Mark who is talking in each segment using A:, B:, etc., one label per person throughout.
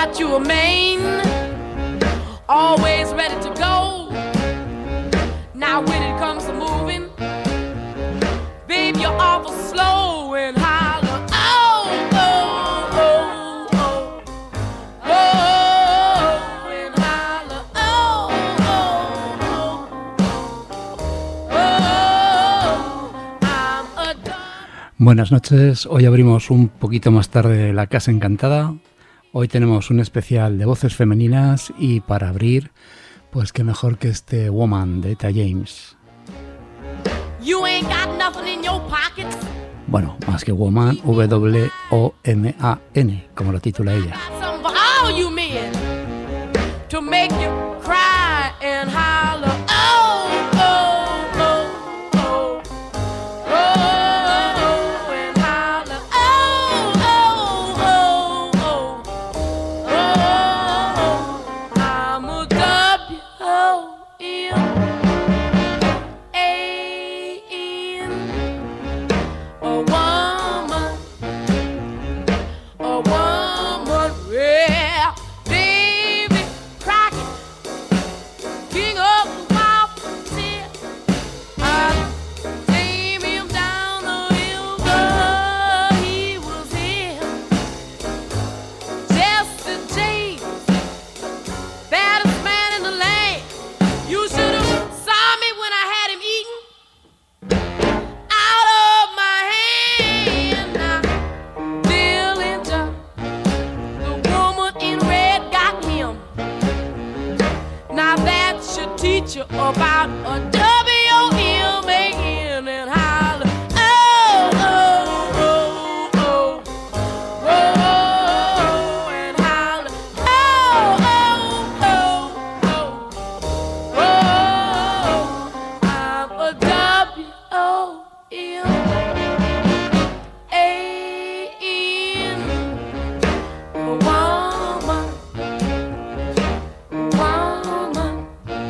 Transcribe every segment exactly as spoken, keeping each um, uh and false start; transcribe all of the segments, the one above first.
A: got you a main, always ready to go. Now when it comes to moving, babe, you're awful slow and holler. Oh, oh, oh, oh, oh, and holler. Oh, oh, oh, oh, I'm a dog.
B: Buenas noches, hoy abrimos un poquito más tarde la Casa Encantada. Hoy tenemos un especial de voces femeninas y para abrir, pues qué mejor que este Woman de Etta James.
A: You ain't got nothing in your pockets.
B: Bueno, más que Woman, W O M A N, como lo titula ella.
A: Got something for all you men to make you cry and holler. Oh, oh, oh, oh, oh, and holler. Oh, oh, oh, oh, oh, I'm a W O M A N, a woman, a woman, yeah, Davy Crockett, king of the wild frontier. I came him down the river, he was here. Jesse James, baddest man in the land. You should have saw me when I had him eating out of my hand. Now, Dillinger, the woman in red got him. Now that should teach you about a W O M A N and holler. Oh, oh, oh, oh, oh, and holler. Oh, oh, oh, oh, oh, I'm a W O M A N, a woman, woman,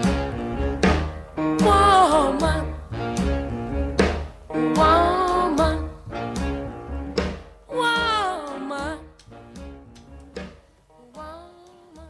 A: woman, woman, woman, woman.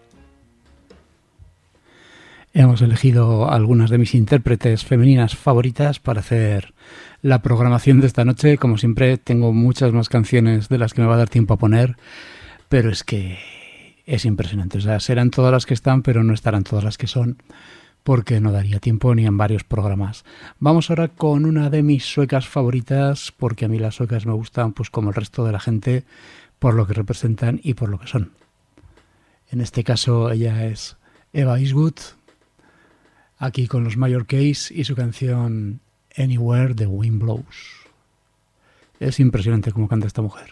B: Hemos elegido algunas de mis intérpretes femeninas favoritas para hacer la programación de esta noche. Como siempre, tengo muchas más canciones de las que me va a dar tiempo a poner, pero es que es impresionante. O sea, serán todas las que están, pero no estarán todas las que son, porque no daría tiempo ni en varios programas. Vamos ahora con una de mis suecas favoritas, porque a mí las suecas me gustan, pues como el resto de la gente, por lo que representan y por lo que son. En este caso, ella es Eva Eastwood, aquí con los Major Case y su canción Anywhere the Wind Blows. Es impresionante cómo canta esta mujer.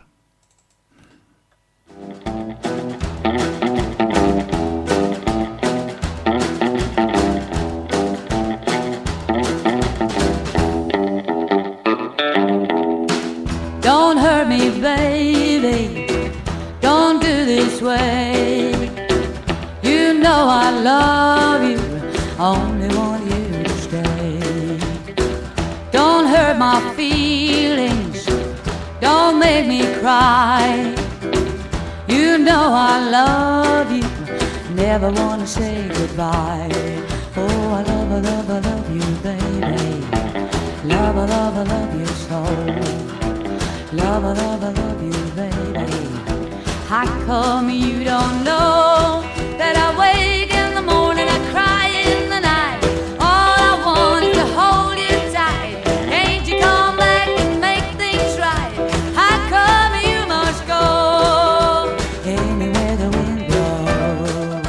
C: Don't hurt me, baby. Don't do this way. You know I love you. I only want you to stay. Don't hurt my feelings. Don't make me cry. You know I love you. Never want to say goodbye. Oh, I love, I love, I love you, baby. Love, I love, I love you so. Love, I love, I love you, baby. How come you don't know that I wake in the morning, I cry in the night? All I want is to hold you tight. Can't you come back and make things right? How come you must go anywhere the wind blows?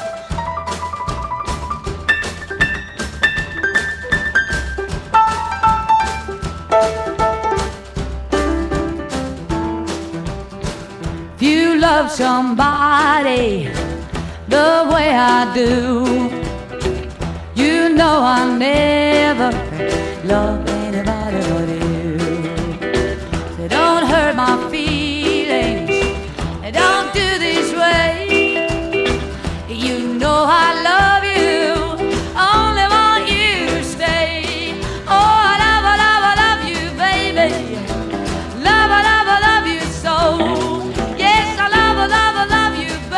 C: If you love somebody the way I do, you know I never love anybody but you. So don't hurt my feelings, and don't do this way. You know I love you, only want you to stay. Oh, I love, I love, I love you, baby. Love, I love, I love you so. Yes, I love, I love, I love you, baby.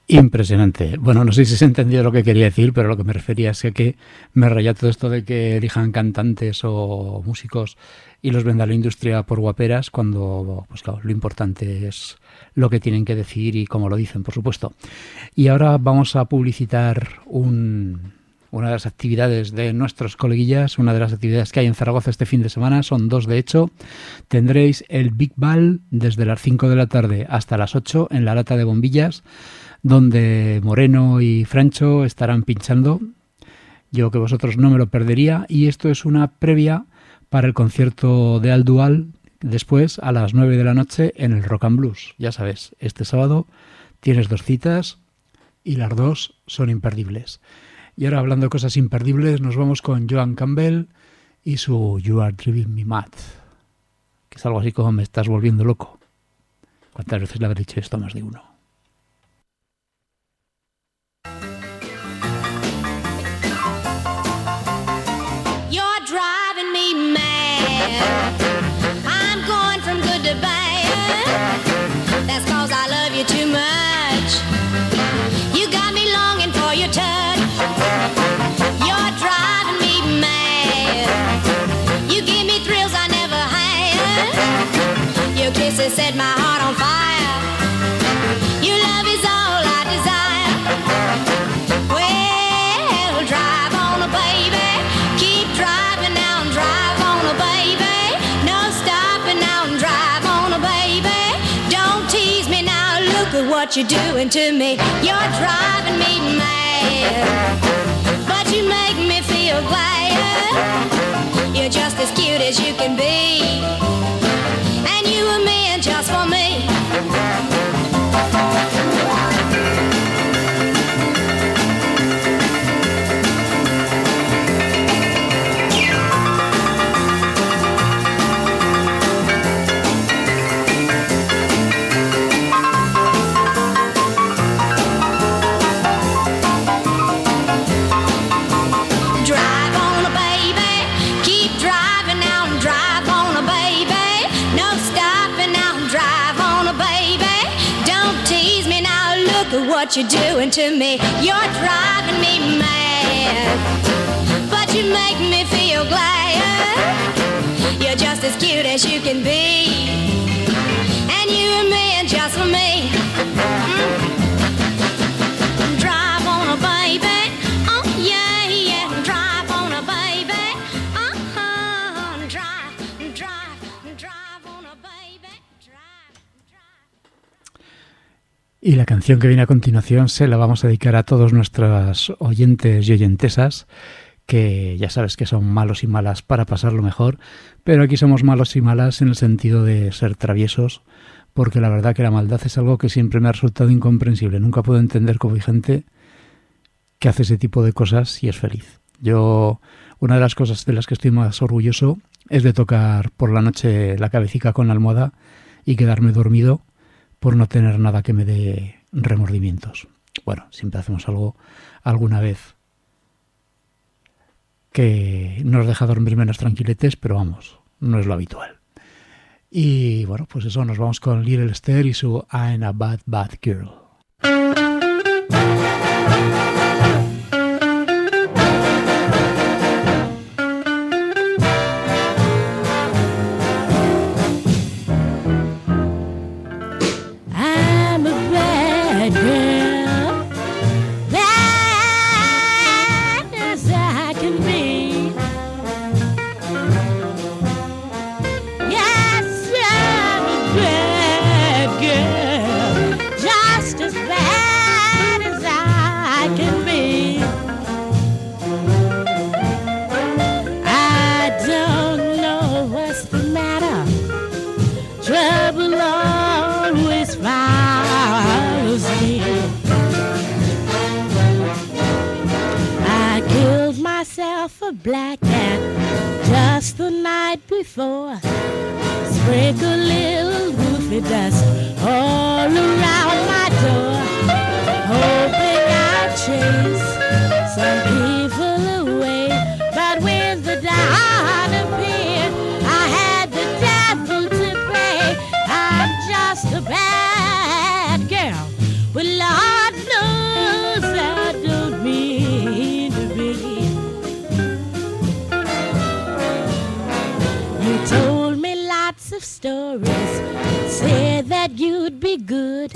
B: Impresionante. Bueno, no sé si se entendió lo que quería decir, pero lo que me refería es que me raya todo esto de que elijan cantantes o músicos y los venda la industria por guaperas, cuando pues claro, lo importante es lo que tienen que decir y cómo lo dicen, por supuesto. Y ahora vamos a publicitar un, una de las actividades de nuestros coleguillas, una de las actividades que hay en Zaragoza este fin de semana, son dos de hecho. Tendréis el Big Ball desde las cinco de la tarde hasta las ocho en la Lata de Bombillas, donde Moreno y Francho estarán pinchando. Yo que vosotros no me lo perdería, y esto es una previa para el concierto de Al Dual después a las nueve de la noche en el Rock and Blues. Ya sabes, este sábado tienes dos citas y las dos son imperdibles. Y ahora, hablando de cosas imperdibles, nos vamos con Joan Campbell y su You Are Driving Me Mad, que es algo así como me estás volviendo loco. ¿Cuántas veces le habré dicho esto a más de uno?
A: I'm going from good to bad. That's cause I love you too much. You got me longing for your touch. You're driving me mad. You give me thrills I never had. Your kisses set my heart on fire. Your love is all I desire. Well, drive on, baby. Keep driving now and drive. What you're doing to me, you're driving me mad, but you make me feel glad. You're just as cute as you can be, and you were meant just for me. What you're doing to me, you're driving me mad, but you make me feel glad. You're just as cute as you can be, and you were meant just for me. Mm. Drive on a baby, oh yeah, yeah. Drive on a baby, uh-huh. Drive, drive, drive on a baby, drive, drive.
B: Y la canción que viene a continuación se la vamos a dedicar a todos nuestros oyentes y oyentesas, que ya sabes que son malos y malas para pasarlo mejor, pero aquí somos malos y malas en el sentido de ser traviesos, porque la verdad que la maldad es algo que siempre me ha resultado incomprensible. Nunca puedo entender cómo hay gente que hace ese tipo de cosas y es feliz. Yo, una de las cosas de las que estoy más orgulloso es de tocar por la noche la cabecita con la almohada y quedarme dormido por no tener nada que me dé remordimientos. Bueno, siempre hacemos algo alguna vez que nos deja dormir menos tranquiletes, pero vamos, no es lo habitual. Y bueno, pues eso, nos vamos con Little Esther y su I'm a Bad Bad Girl.
D: A black cat just the night before. Sprinkle little goofy dust all around my door, hoping I'd chase some people away. But when the dawn appeared, I had the devil to play. I'm just a bad girl, but Lord knows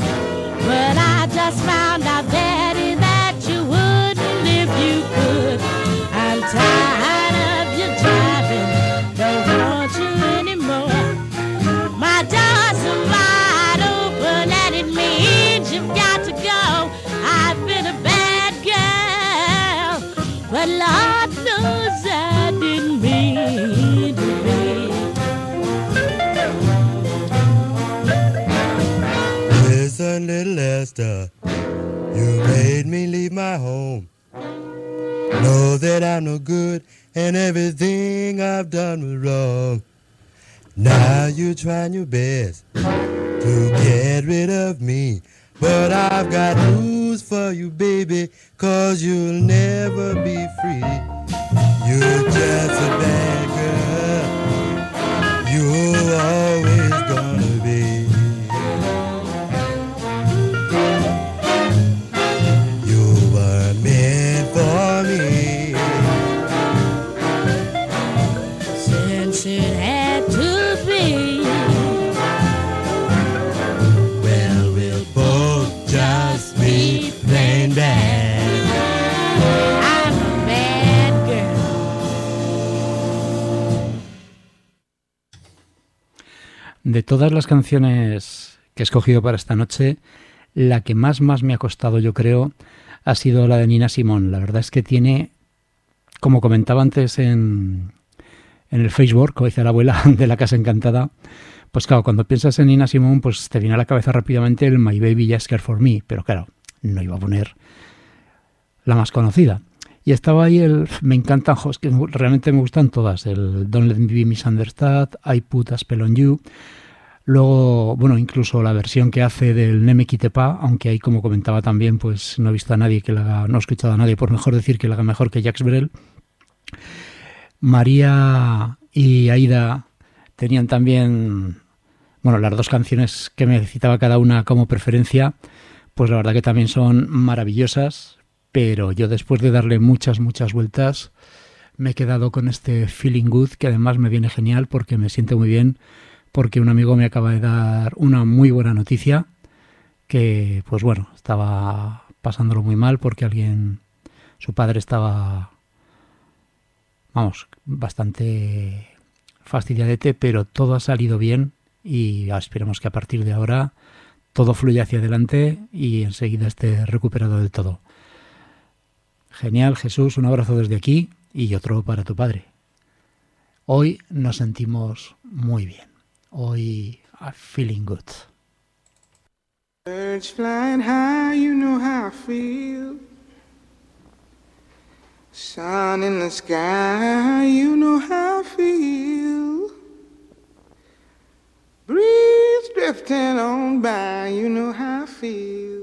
D: But I just found out, Daddy, that you wouldn't if you could. I'm tired of you driving, don't want you anymore. My doors are wide open and it means you've got to go. I've been a bad girl, but Lord knows I didn't mean to be.
E: Listen, little Esther, you made me leave my home. Know that I'm no good and everything I've done was wrong. Now you're trying your best to get rid of me, but I've got news for you, baby, 'cause you'll never be free. You're just a bad girl, you're always gonna be. You were meant for me.
D: Since it had to be,
E: Well, we'll both just be plain bad.
D: I'm a bad girl.
B: De todas las canciones que he escogido para esta noche, la que más más me ha costado, yo creo, ha sido la de Nina Simone. La verdad es que tiene, como comentaba antes en, en el Facebook, como dice la abuela de la Casa Encantada, pues claro, cuando piensas en Nina Simone, pues te viene a la cabeza rápidamente el My Baby Just Care For Me, pero claro, no iba a poner la más conocida. Y estaba ahí el... Me encantan, jo, es que realmente me gustan todas. El Don't Let Me Be Misunderstood, I Put a Spell on You. Luego, bueno, incluso la versión que hace del Ne Me Quitte Pas, aunque ahí, como comentaba también, pues no he visto a nadie que la haga, no he escuchado a nadie, por mejor decir, que la haga mejor que Jacques Brel. María y Aida tenían también, bueno, las dos canciones que me citaba cada una como preferencia, pues la verdad que también son maravillosas. Pero yo, después de darle muchas, muchas vueltas, me he quedado con este Feeling Good, que además me viene genial porque me siento muy bien, porque un amigo me acaba de dar una muy buena noticia, que pues bueno, estaba pasándolo muy mal porque alguien, su padre estaba, vamos, bastante fastidiadete, pero todo ha salido bien y esperemos que a partir de ahora todo fluya hacia adelante y enseguida esté recuperado del todo. Genial, Jesús, un abrazo desde aquí y otro para tu padre. Hoy nos sentimos muy bien. Hoy I'm feeling good.
F: Birds flying high, you know how I feel. Sun in the sky, you know how I feel. Breeze drifting on by, you know how I feel.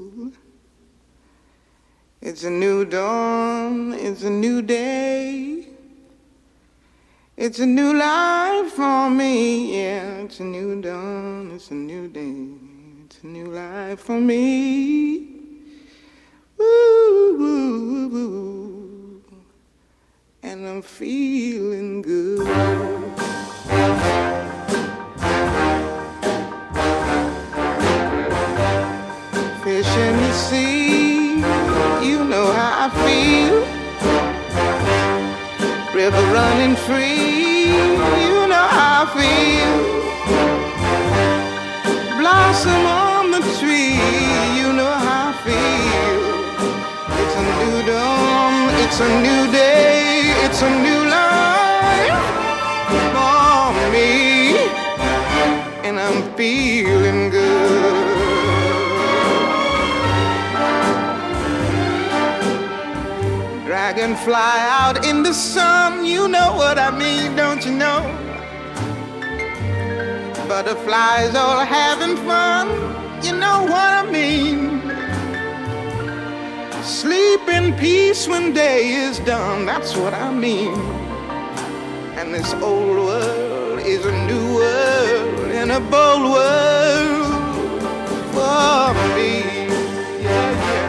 F: It's a new dawn, it's a new day. It's a new life for me, yeah. It's a new dawn, it's a new day. It's a new life for me. Woo, woo, woo. And I'm feeling good. Fish in the sea, you know how I feel. River running free, you know how I feel. Blossom on the tree, you know how I feel. It's a new dawn, it's a new day, it's a new life for me. And I'm feeling good. Dragonfly out in the sun, you know what I mean, don't you know? Butterflies all having fun, you know what I mean. Sleep in peace when day is done, that's what I mean. And this old world is a new world and a bold world for me. Yeah, yeah.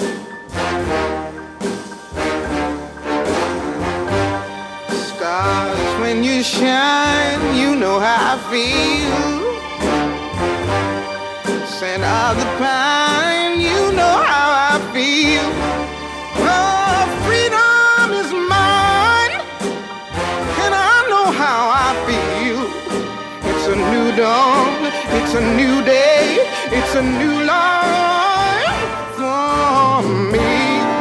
F: Stars, when you shine, you know how I feel. Scent of the pine. You know how I feel. Oh, freedom is mine, and I know how I feel. It's a new dawn, it's a new day, it's a new life for me.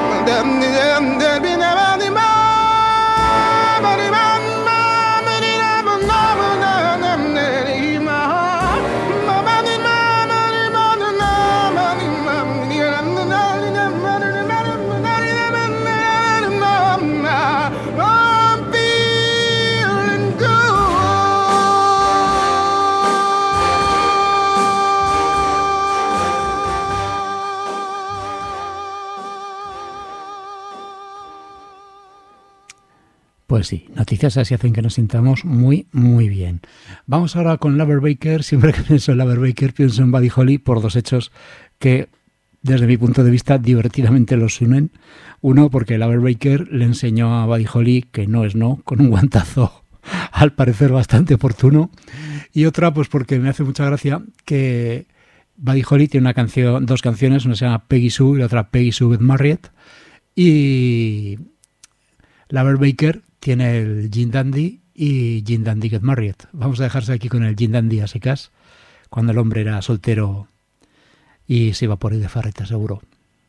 B: Pues sí, noticias así hacen que nos sintamos muy, muy bien. Vamos ahora con Lover Baker. Siempre que pienso en Lover Baker pienso en Buddy Holly por dos hechos que, desde mi punto de vista, divertidamente los unen. Uno, porque Lover Baker le enseñó a Buddy Holly que no es no, con un guantazo al parecer bastante oportuno. Y otra, pues porque me hace mucha gracia que Buddy Holly tiene una canción, dos canciones, una se llama Peggy Sue y la otra Peggy Sue Get Married. Y Lover Baker tiene el Gin Dandy y Gin Dandy Get Married. Vamos a dejarse aquí con el Gin Dandy a secas, cuando el hombre era soltero y se iba por ahí de farreta, seguro.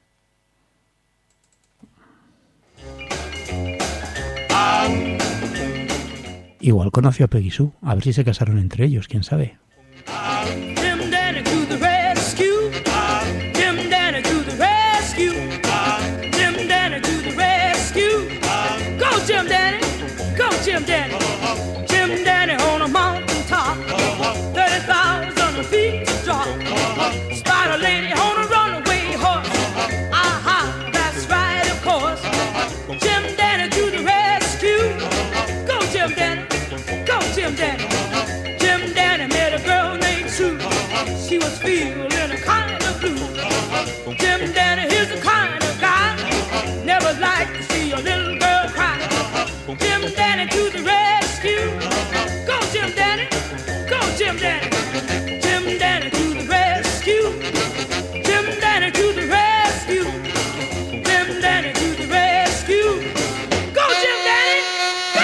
B: Igual conoció a Peggy Sue, a ver si se casaron entre ellos, quién sabe.
A: Jim Dandy to the rescue. Jim Dandy to the rescue. Jim Dandy to the rescue. Go Jim Dandy, go Jim Dandy. Jim Dandy on a mountain top, thirty thousand feet drop. Spider lady on a runaway horse. Aha, that's right, of course. Jim Dandy to the rescue. Go Jim Dandy, go Jim Dandy. Jim Dandy met a girl named Sue. She was feeling a kind of blue. Jim Dandy, he's the kind of guy never like to see a little girl cry. Jim Dandy to the rescue. Go Jim Dandy, go Jim Dandy. Jim Dandy to the rescue. Jim Dandy to the rescue. Jim Dandy to the rescue. Go Jim Dandy, go!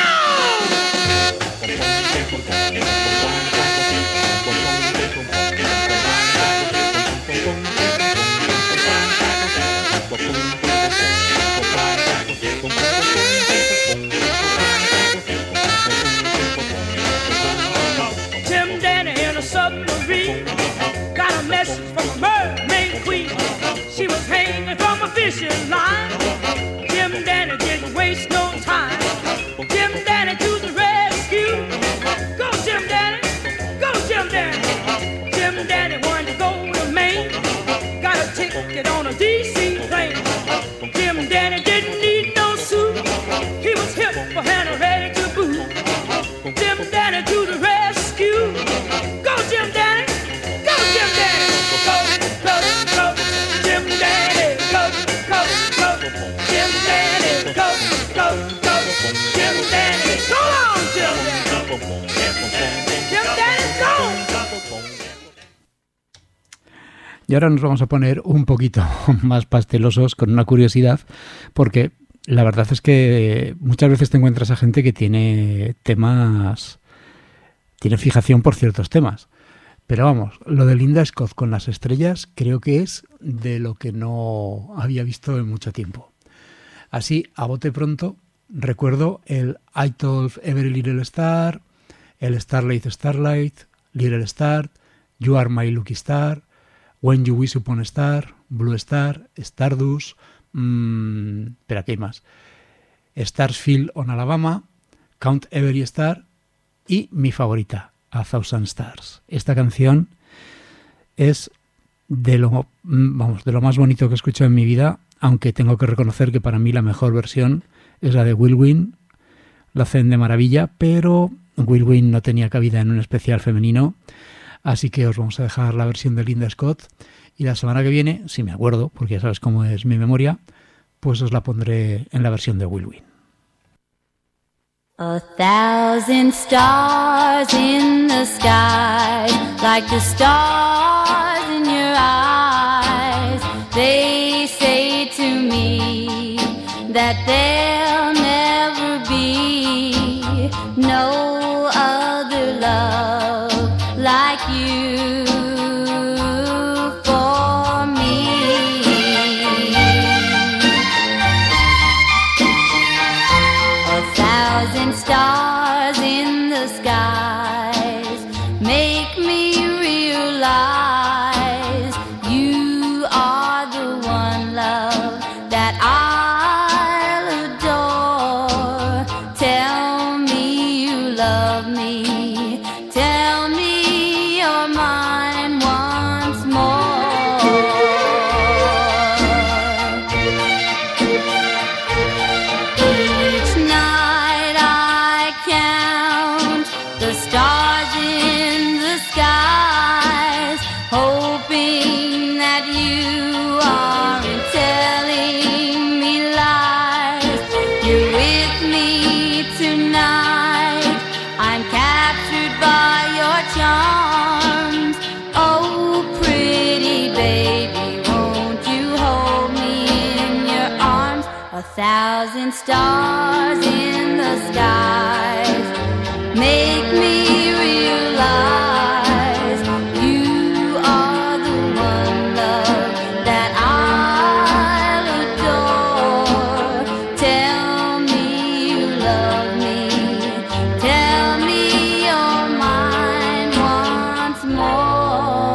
A: Jim Dandy in a submarine got a message from a mermaid queen. She was hanging from a fishing line. Jim Dandy didn't waste no time. Jim Dandy to the rescue. Go Jim Dandy, go Jim Dandy. Jim Dandy wanted to go to Maine. Got a ticket on a D C plane. Jim Dandy didn't need no suit. He was hip for hand and ready to boot. Jim Dandy to the rescue. Go Jim Dandy, go Jim Dandy. Go, go, go, Jim Dandy. Go, go, go, Jim Dandy. Go, go, go, Jim Dandy. Go on, Jim Dandy. Jim Dandy, go.
B: Y ahora nos vamos a poner un poquito más pastelosos con una curiosidad, porque la verdad es que muchas veces te encuentras a gente que tiene temas, tiene fijación por ciertos temas. Pero vamos, lo de Linda Scott con las estrellas creo que es de lo que no había visto en mucho tiempo. Así, a bote pronto, recuerdo el I Told Every Little Star, el Starlight Starlight, Little Star, You Are My Lucky Star, When You Wish Upon a Star, Blue Star, Stardust, mmm, espera, ¿qué hay más? Starsfield on Alabama, Count Every Star y mi favorita, A Thousand Stars. Esta canción es de lo, vamos, de lo más bonito que he escuchado en mi vida, aunque tengo que reconocer que para mí la mejor versión es la de Will Wynn. La hacen de maravilla, pero Will Wynn no tenía cabida en un especial femenino. Así que os vamos a dejar la versión de Linda Scott y la semana que viene, si me acuerdo, porque ya sabes cómo es mi memoria, pues os la pondré en la versión de Will Wynn.
C: A thousand stars in the sky, like the stars in your eyes. that there'll never be no other love like you for me. A thousand stars in the skies make me realize you are the one love that I'll adore. Tell me you love me, tell me you're mine once more. Each night I count the stars in the skies, hoping that you aren't telling me lies. You're with me tonight, I'm captured by your charms. Oh, pretty baby, won't you hold me in your arms? A thousand stars in the skies make me realize you are the one love that I'll adore. Tell me you love me, tell me you're mine once more.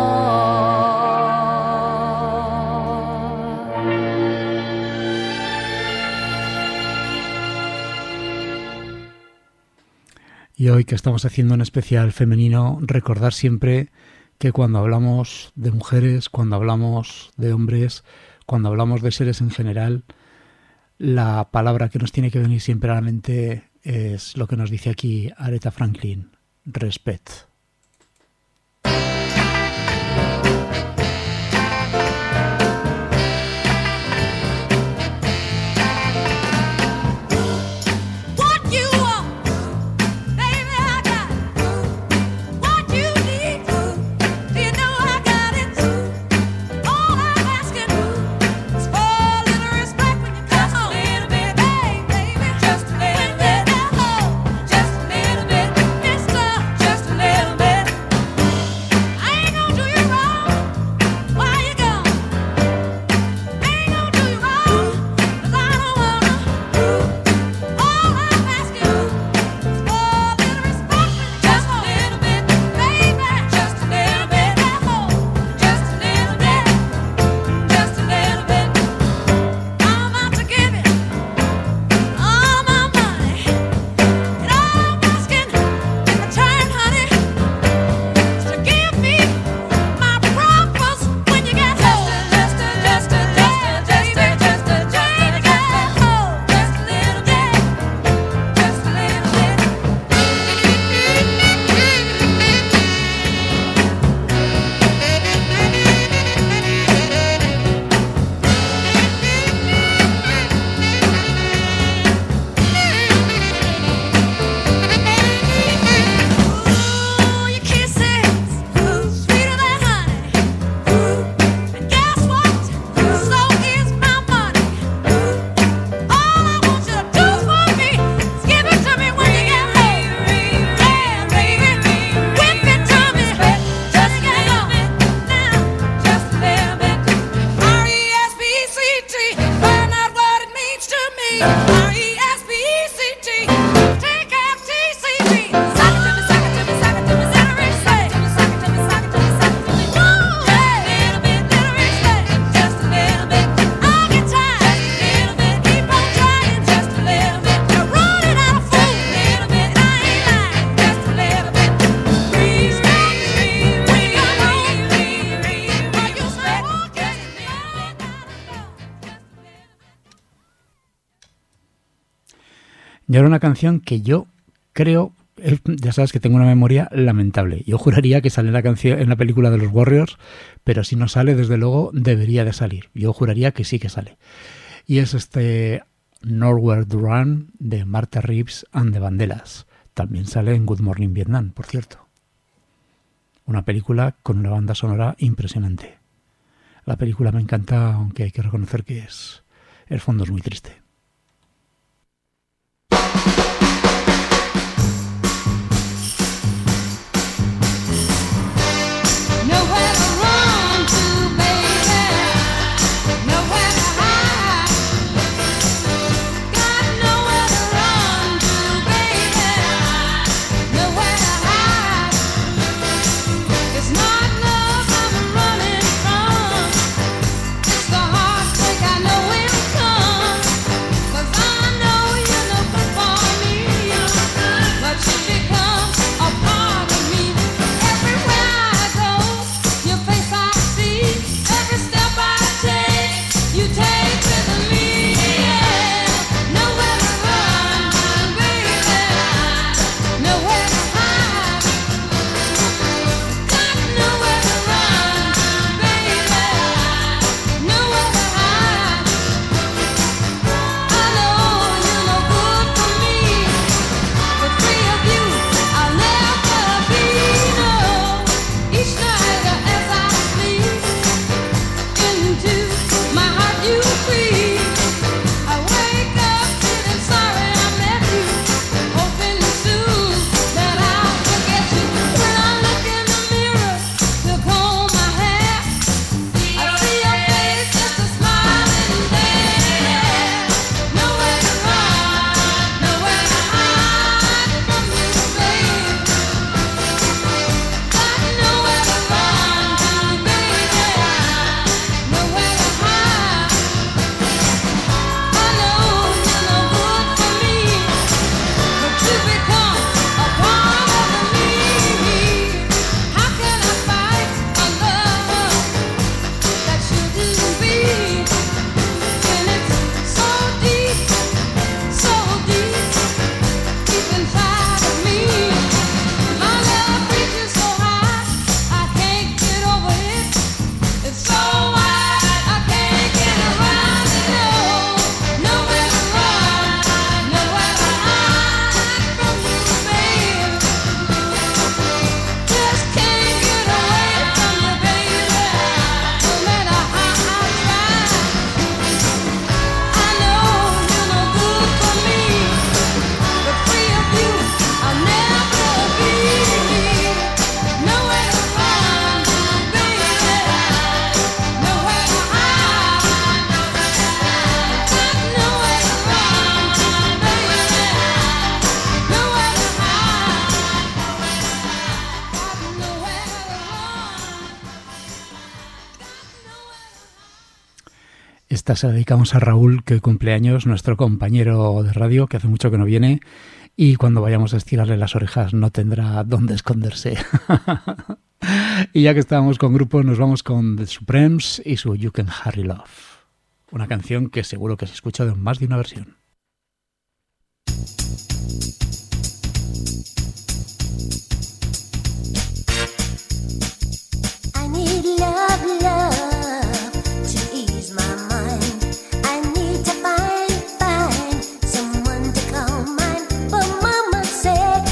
B: Y hoy que estamos haciendo un especial femenino, recordar siempre que cuando hablamos de mujeres, cuando hablamos de hombres, cuando hablamos de seres en general, la palabra que nos tiene que venir siempre a la mente es lo que nos dice aquí Aretha Franklin: respect.
D: What you want, baby, I got it. What you need, do you know I got it? All I'm asking is for a little respect when you come home. Just a little bit, hey, baby, just a little bit. Just a little bit, mister, just a little bit. I ain't gonna do you wrong while you're gone. I ain't gonna do you wrong, 'cause I don't wanna. All I'm asking is for a little respect when you come home. Just a little bit, baby, just a little bit. Just a little bit, just a little bit. I'm out to give you all my money, and all I'm asking in return, honey, is to give me my breakfast when you get home. Just a, just a, just a, just a, just a, just a, when you get home. Just a little bit, just a little bit. Ooh, your kisses, sweeter than honey. And guess what? So is my money. All I want you to do for me is give it to me when you get home. Yeah, baby, whip it to me. Just get home now, just a little bit. R E S P E C T, find out what it means to me. R E S P E C T, take F T C B. Sock it to me, sock it to me, sock it to me, little respect. Sock it to me, sock it to me, sock it to me. Yeah, little bit, little respect. Just a little bit. I'll get tired. Just a little bit. Keep on trying. Just a little bit. You're running out of food. Little bit. I ain't lying. Just a little bit. Respect me, real, real, real. What you say? Okay. Just a little bit. Just a little bit.
B: Y ahora una canción que yo creo, eh, ya sabes que tengo una memoria lamentable. Yo juraría que sale en la canción, en la película de los Warriors, pero si no sale, desde luego debería de salir. Yo juraría que sí que sale. Y es este Nowhere to Run de Martha Reeves and the Vandellas. También sale en Good Morning Vietnam, por cierto. Una película con una banda sonora impresionante. La película me encanta, aunque hay que reconocer que es, el fondo es muy triste. Esta se la dedicamos a Raúl, que cumple años, nuestro compañero de radio, que hace mucho que no viene, y cuando vayamos a estirarle las orejas no tendrá dónde esconderse. Y ya que estábamos con grupos, nos vamos con The Supremes y su You Can Hurry Love, una canción que seguro que se escucha en más de una versión.
G: I need love, love to ease my mind. I need to find, find someone to calm mine. For mama's sake,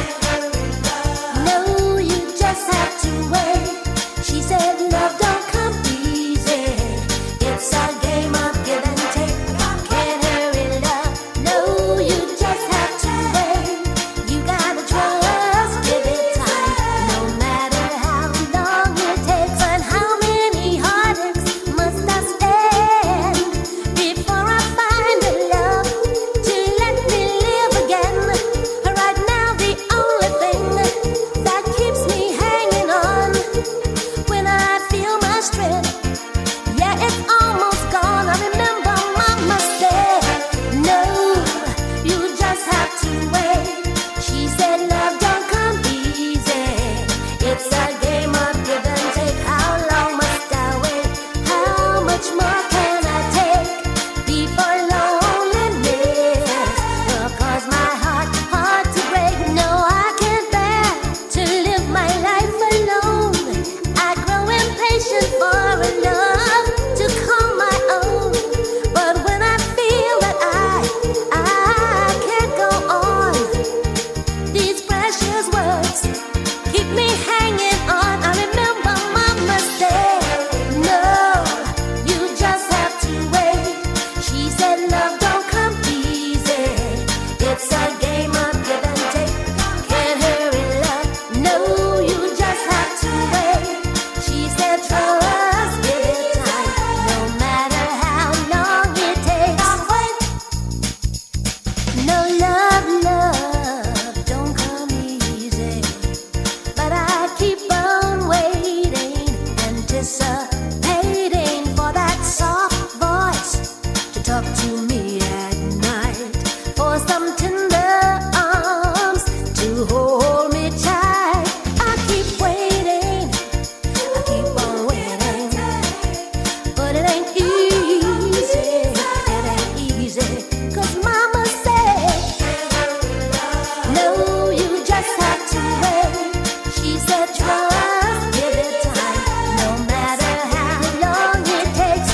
G: no, you just have to wait. She said love don't come easy. It's a game of give and take. Can't hurry love. No, you just have to wait. You gotta trust, give it time. No matter how long it takes and how many heartaches must I stand before I find a love to let me live again. Right now the only thing that keeps me hanging on when I feel my strength, yeah, it's almost gone. I remember mama said, no, you just have to wait. She said love don't come easy. It's a game of give and take. How long must I wait? How much more can I take before loneliness will cause my heart, heart to break? No, I can't bear to live my life alone. I grow impatient for a love to call my own. But when I feel that I, I can't go on, these precious words keep me hanging on. I remember mama said, no, you just have to wait. She said love don't come easy. It's a game of give and take. Can't hurry love. No, you just have to wait. She said trust, give it time. No matter how long it takes. No love, love don't come easy. But I keep on waiting, anticipating for that soft voice to talk to me at night, for some tender arms to hold me tight. I keep waiting, I keep on waiting, but it ain't easy, it ain't easy, 'cause mama said, no, you just have to wait. She said trust, give it time, no matter how long it takes.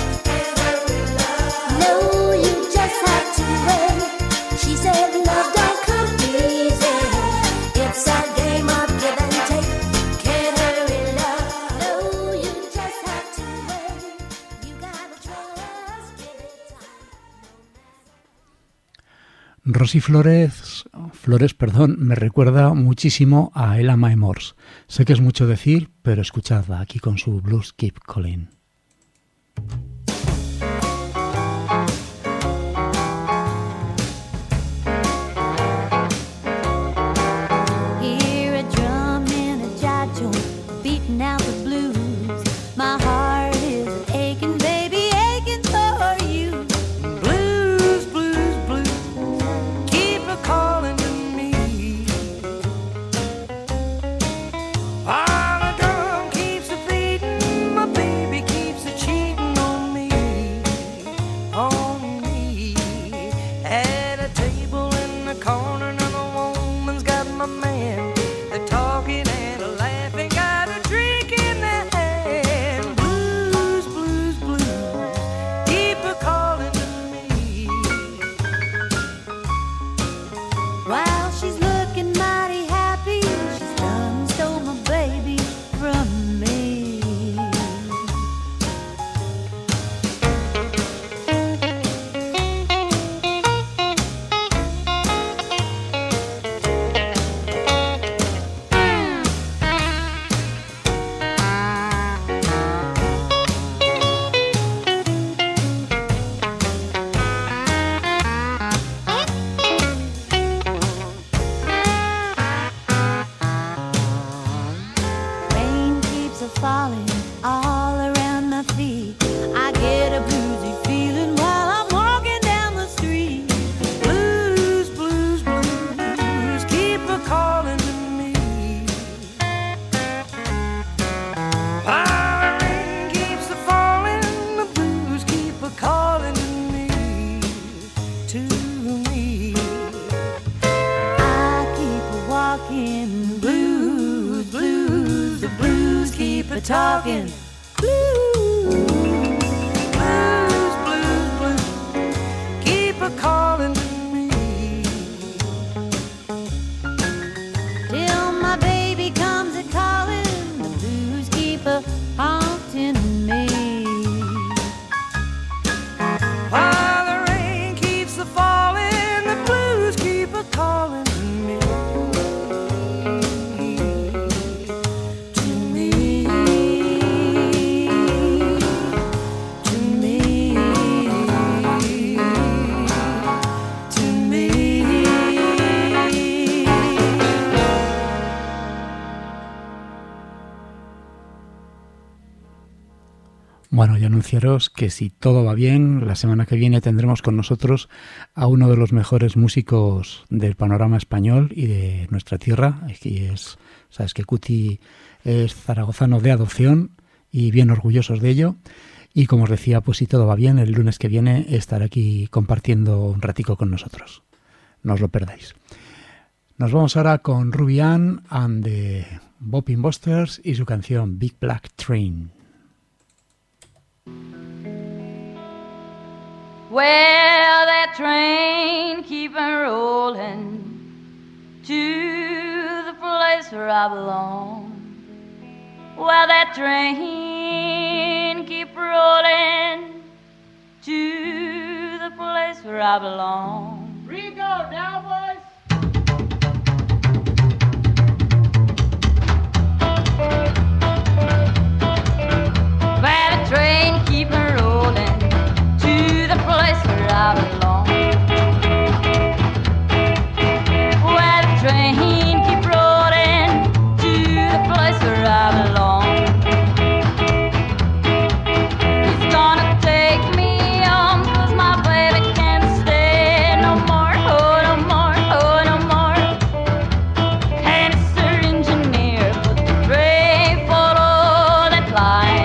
G: No, you just have to wait. She said love don't come easy. It's a game of give and take. Can't hurry love. No, you just have to wait. You gotta trust, give it time.
B: Rosy Flores, Flores, perdón, me recuerda muchísimo a Ella Mae Morse. Sé que es mucho decir, pero escuchadla aquí con su Blues Keep Calling.
C: Hear a drum in a jive joint, beating out the blues. My heart is aching, baby, aching for you.
H: Blues, blues, blues, keep a calling to me. While the drum keeps a beating, my baby keeps
C: talking blues.
H: Blues, blues, blues, keep a calling to me.
C: Till my baby comes a calling, the blues keep a haunting me.
H: While the rain keeps a falling, the blues keep a calling to me. To me, to me, to me.
B: Bueno, y anunciaros que si todo va bien, la semana que viene tendremos con nosotros a uno de los mejores músicos del panorama español y de nuestra tierra. Aquí es, sabes que Cuti es zaragozano de adopción y bien orgullosos de ello. Y como os decía, pues si todo va bien, el lunes que viene estará aquí compartiendo un ratico con nosotros. No os lo perdáis. Nos vamos ahora con Ruby Ann and the Bopping Busters y su canción Big Black Train.
C: Well, that train keep on rolling to the place where I belong. Well, that train keep rolling to the place where I belong.
D: Rico, now, boys.
C: Well, the train keep on rolling to the place where I belong. Well, the train keep rolling to the place where I belong. It's gonna take me home 'cause my baby can't stay no more, oh no more, oh no more. And it's the engineer put the train for all that line.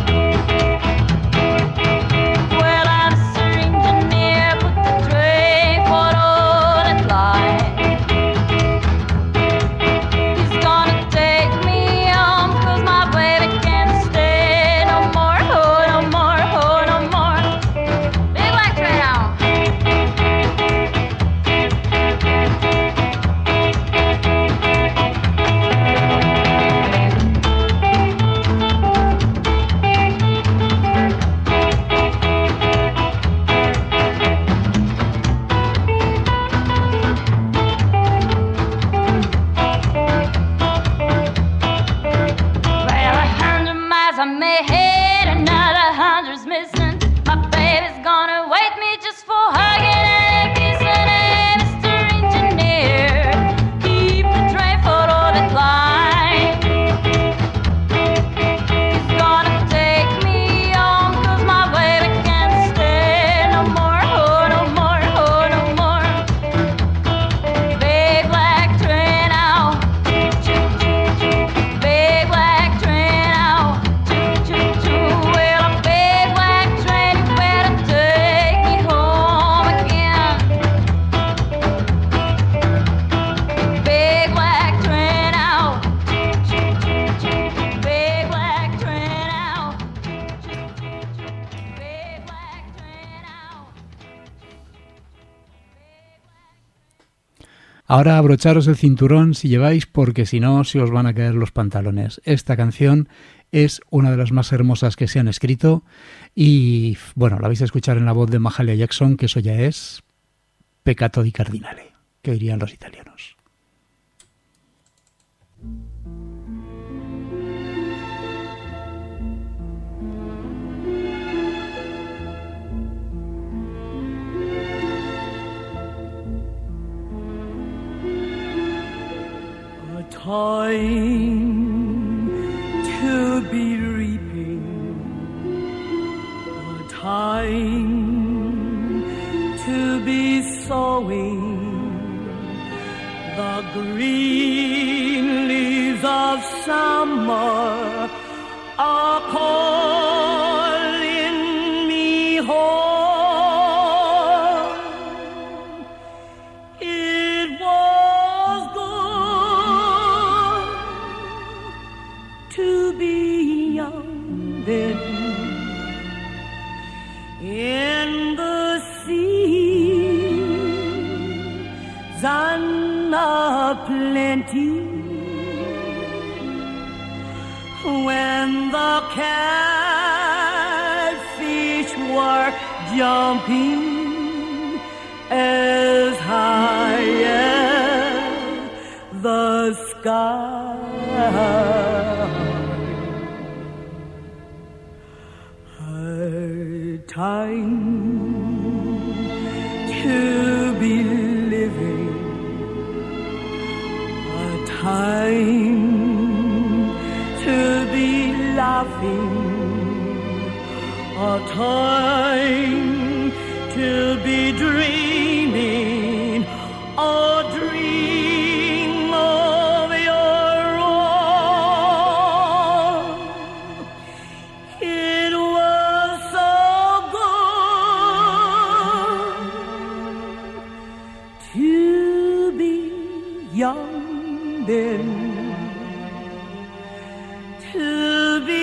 B: Ahora abrocharos el cinturón si lleváis, porque si no se os van a caer los pantalones. Esta canción es una de las más hermosas que se han escrito y, bueno, la vais a escuchar en la voz de Mahalia Jackson, que eso ya es peccato di cardinale, que dirían los italianos.
I: Time to be reaping, a time to be sowing. The green leaves of summer are calling me home. It was good to be in the seas and plenty. When the catfish were jumping as high as the sky, a time to be living, a time to be laughing, a time to be dreaming, a dream of your own. It was so good to be young then, to be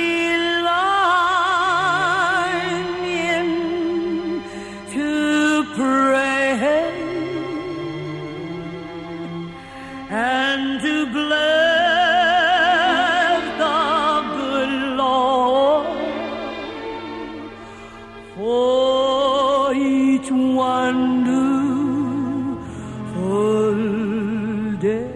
I: learning to pray and to bless the good Lord for each wonderful day.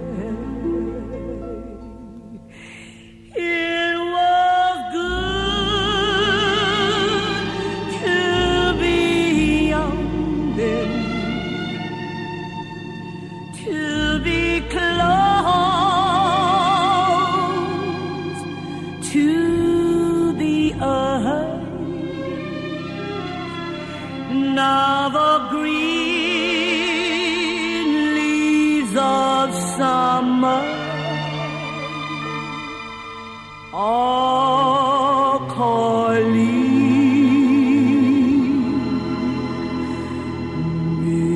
I: Now the green leaves of summer are calling me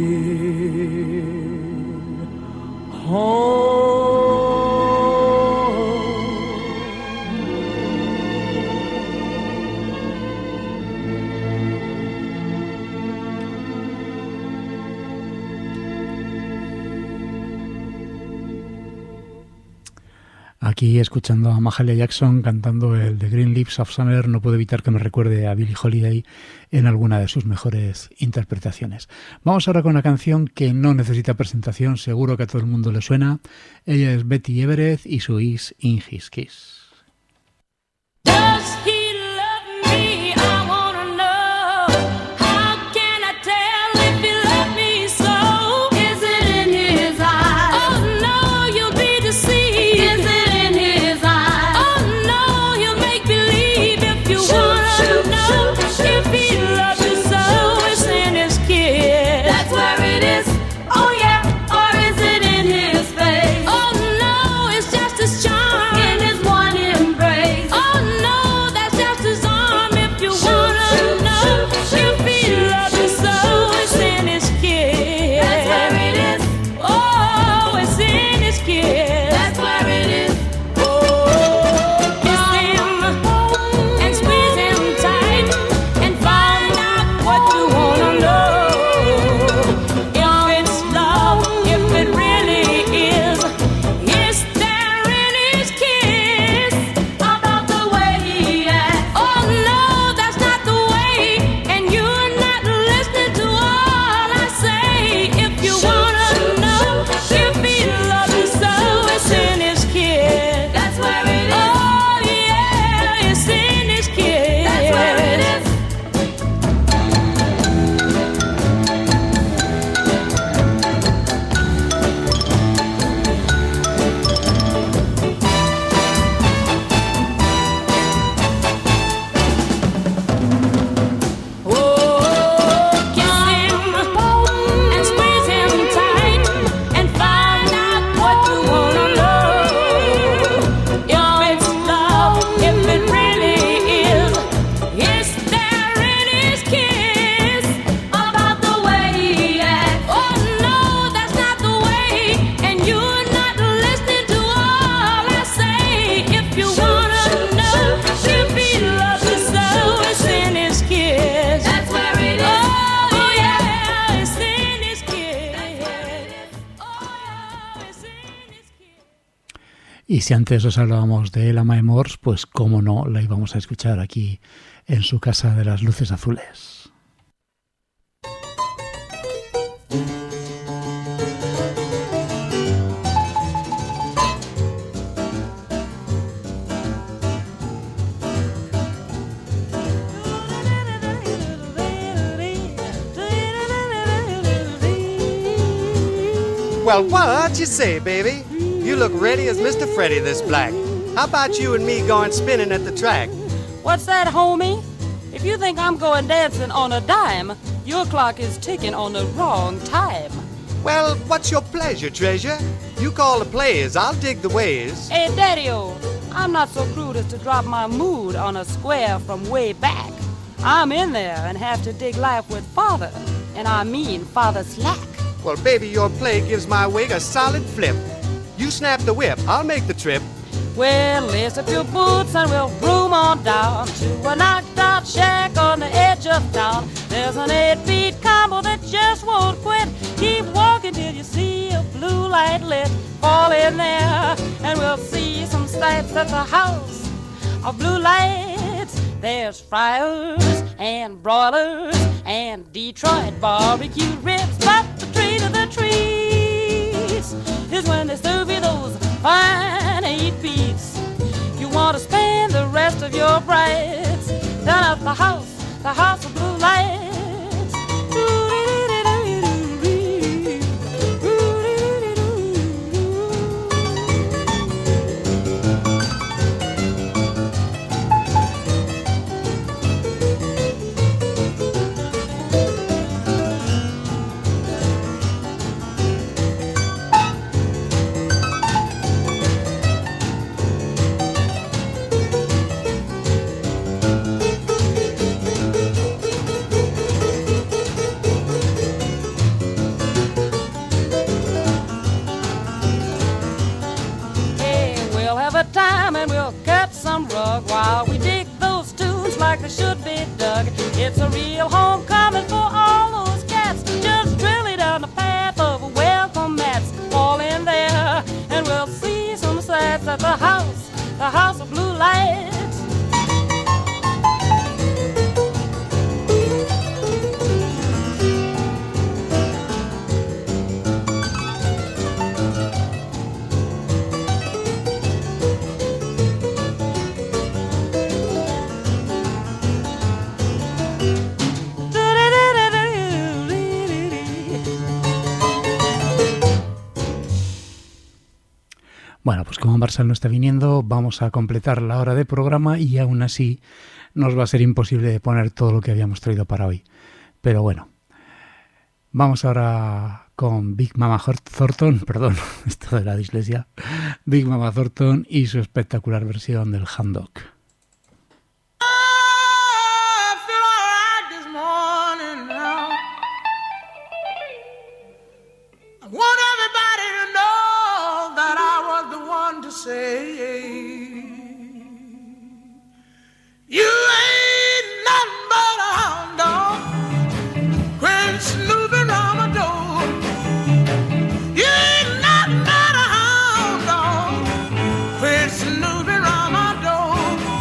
I: home.
B: Aquí, escuchando a Mahalia Jackson cantando el The Green Leaves of Summer, no puedo evitar que me recuerde a Billie Holiday en alguna de sus mejores interpretaciones. Vamos ahora con una canción que no necesita presentación, seguro que a todo el mundo le suena. Ella es Betty Everett y su Is in His Kiss.
A: Does he love me? I wanna know. How can I tell if he loves me so? Is it in his eyes? Oh no, you'll be deceived. Is it in his eyes? Oh no, he'll make believe if you wanna shoot, know shoot, shoot, if he shoot, loves you so. It's in his kiss. That's where it is. Oh yeah, or is it in his face? Oh no, it's just his charm in his one
B: Y si antes os hablábamos de Ella Mae Morse, pues cómo no la íbamos a escuchar aquí en su casa de las luces azules.
J: Well, what you say, baby? You look ready as Mister Freddie this black. How about you and me going spinning at the track?
K: What's that, homie? If you think I'm going dancing on a dime, your clock is ticking on the wrong time.
J: Well, what's your pleasure, treasure? You call the plays, I'll dig the ways.
K: Hey, Daddy-o, I'm not so crude as to drop my mood on a square from way back. I'm in there and have to dig life with father, and I mean father slack.
J: Well, baby, your play gives my wig a solid flip. You snap the whip, I'll make the trip.
K: Well, lace up your boots and we'll broom on down to a knocked-out shack on the edge of town. There's an eight-beat combo that just won't quit. Keep walking till you see a blue light lit. Fall in there and we'll see some sights at the house of blue lights. There's fryers and broilers and Detroit barbecue ribs, but the treat of the treats is when they serve you those fine eight beats. You want to spend the rest of your brights down at the house, the house of blue lights. While we dig those tunes like they should be dug. It's a real homecoming for all those cats. Just really down the path of welcome mats. Fall in there and we'll see some sights at the house, the house of blue lights.
B: Bueno, pues como Marcel no está viniendo, vamos a completar la hora de programa y aún así nos va a ser imposible poner todo lo que habíamos traído para hoy. Pero bueno, vamos ahora con Big Mama Thornton, perdón, esto de la dislexia, Big Mama Thornton y su espectacular versión del Hound Dog.
L: Say, you ain't nothing but a hound dog, quit snooping on my door. You ain't nothing but a hound dog, quit snooping on my door.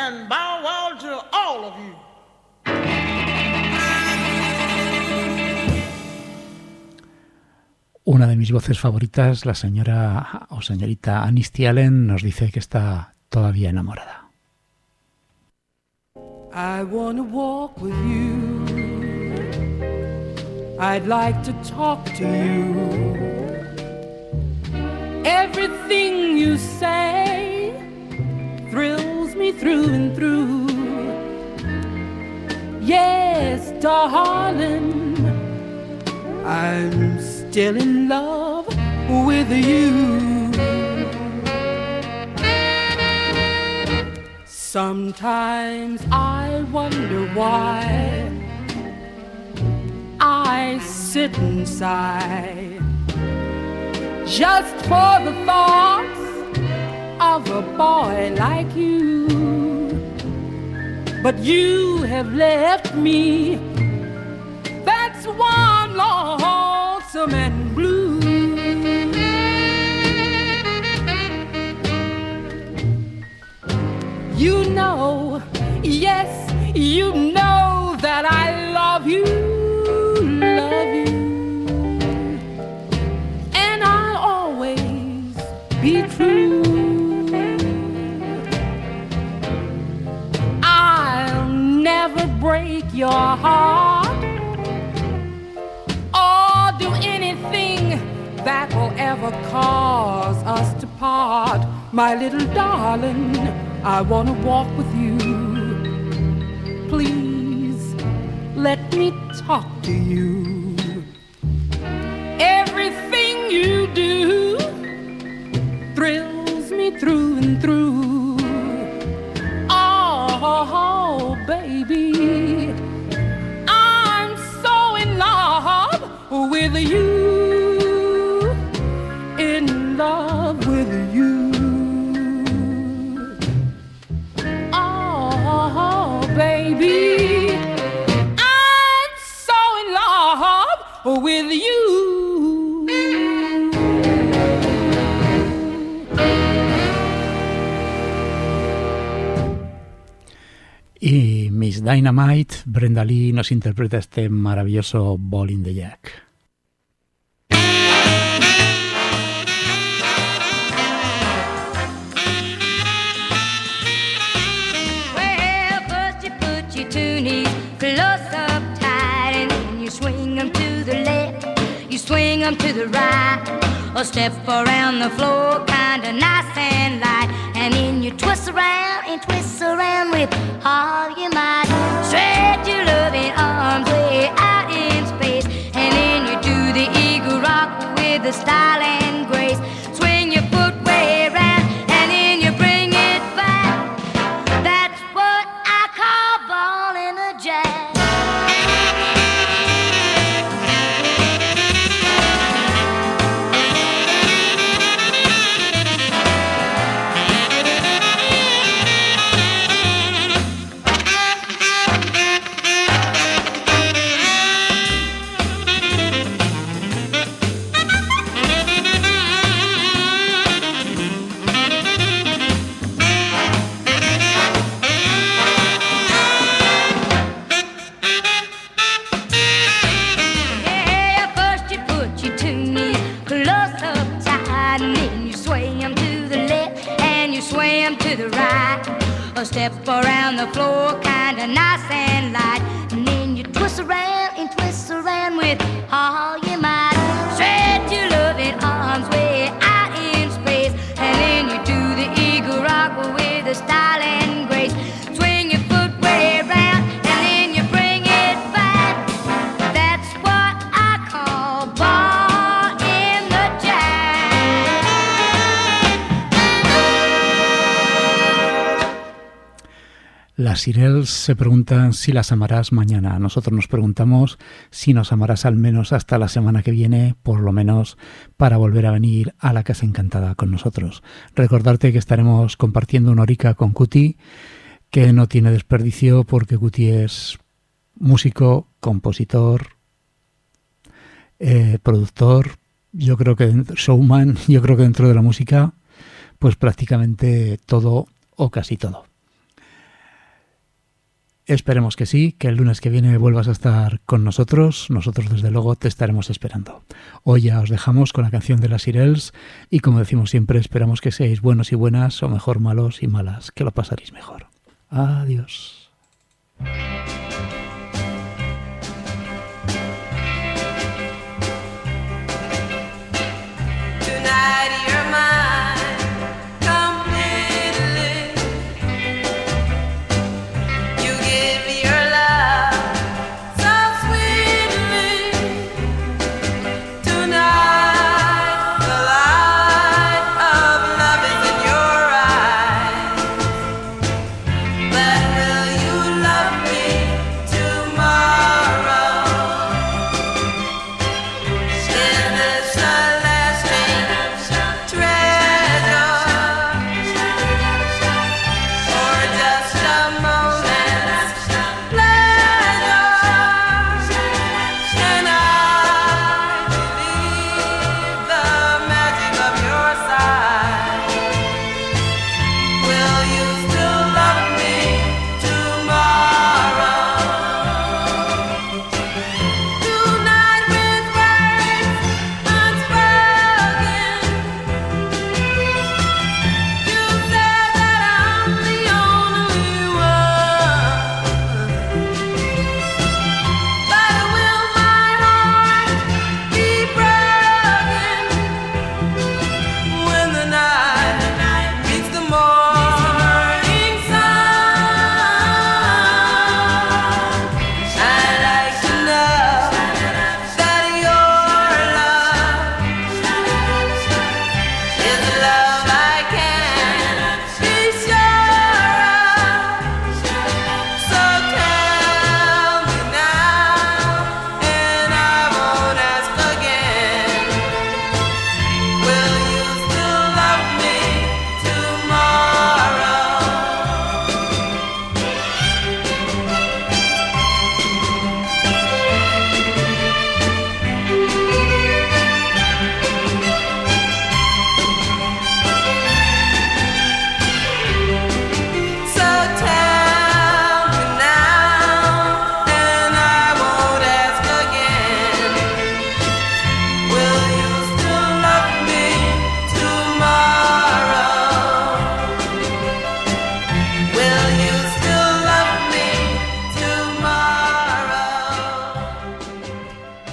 L: and bow wow to all of you.
B: Una de mis voces favoritas, la señora o señorita Annisty Allen, nos dice que está todavía enamorada.
I: I wanna walk with you. I'd like to talk to you. Everything you say thrills me through and through. Yes, darling, I'm still in love with you. Sometimes I wonder why I sit and sigh just for the thoughts of a boy like you. But you have left me, that's why I'm lonesome and blue. You know, yes, you know that I love you, love you, and I'll always be true. I'll never break your heart or do anything that will ever cause us to part. My little darling, I wanna walk with you. Please, let me talk to you. Everything you do thrills me through and through. Oh, baby, I'm so in love with you. In love with you. Baby, I'm so in love with you.
B: Y Miss Dynamite, Brenda Lee, nos interpreta este maravilloso Ball in the Jack.
M: Close up tight, and then you swing them to the left, you swing them to the right, or step around the floor kinda nice and light, and then you twist around and twist around with all your might. Stretch your loving arms way out in space, and then you do the eagle rock with the style and grace. Swing your foot way around, and then you bring it back. That's what I call ball in a jack. Step around the floor kinda nice and light, and then you twist around and twist around with all your might. Stretch your loving arms way out in space, and then you do the eagle rock with the style and grace. Swing your foot way around, and then you bring it back. That's what I call ball in the jack.
B: Las Shirelles se preguntan si las amarás mañana. Nosotros nos preguntamos si nos amarás al menos hasta la semana que viene, por lo menos para volver a venir a la Casa Encantada con nosotros. Recordarte que estaremos compartiendo una horica con Cuti, que no tiene desperdicio porque Cuti es músico, compositor, eh, productor, yo creo que showman, yo creo que dentro de la música, pues prácticamente todo o casi todo. Esperemos que sí, que el lunes que viene vuelvas a estar con nosotros. Nosotros, desde luego, te estaremos esperando. Hoy ya os dejamos con la canción de las Shirelles y, como decimos siempre, esperamos que seáis buenos y buenas, o mejor malos y malas, que lo pasaréis mejor. Adiós.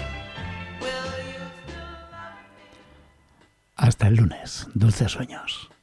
B: Hasta el lunes. Dulces sueños.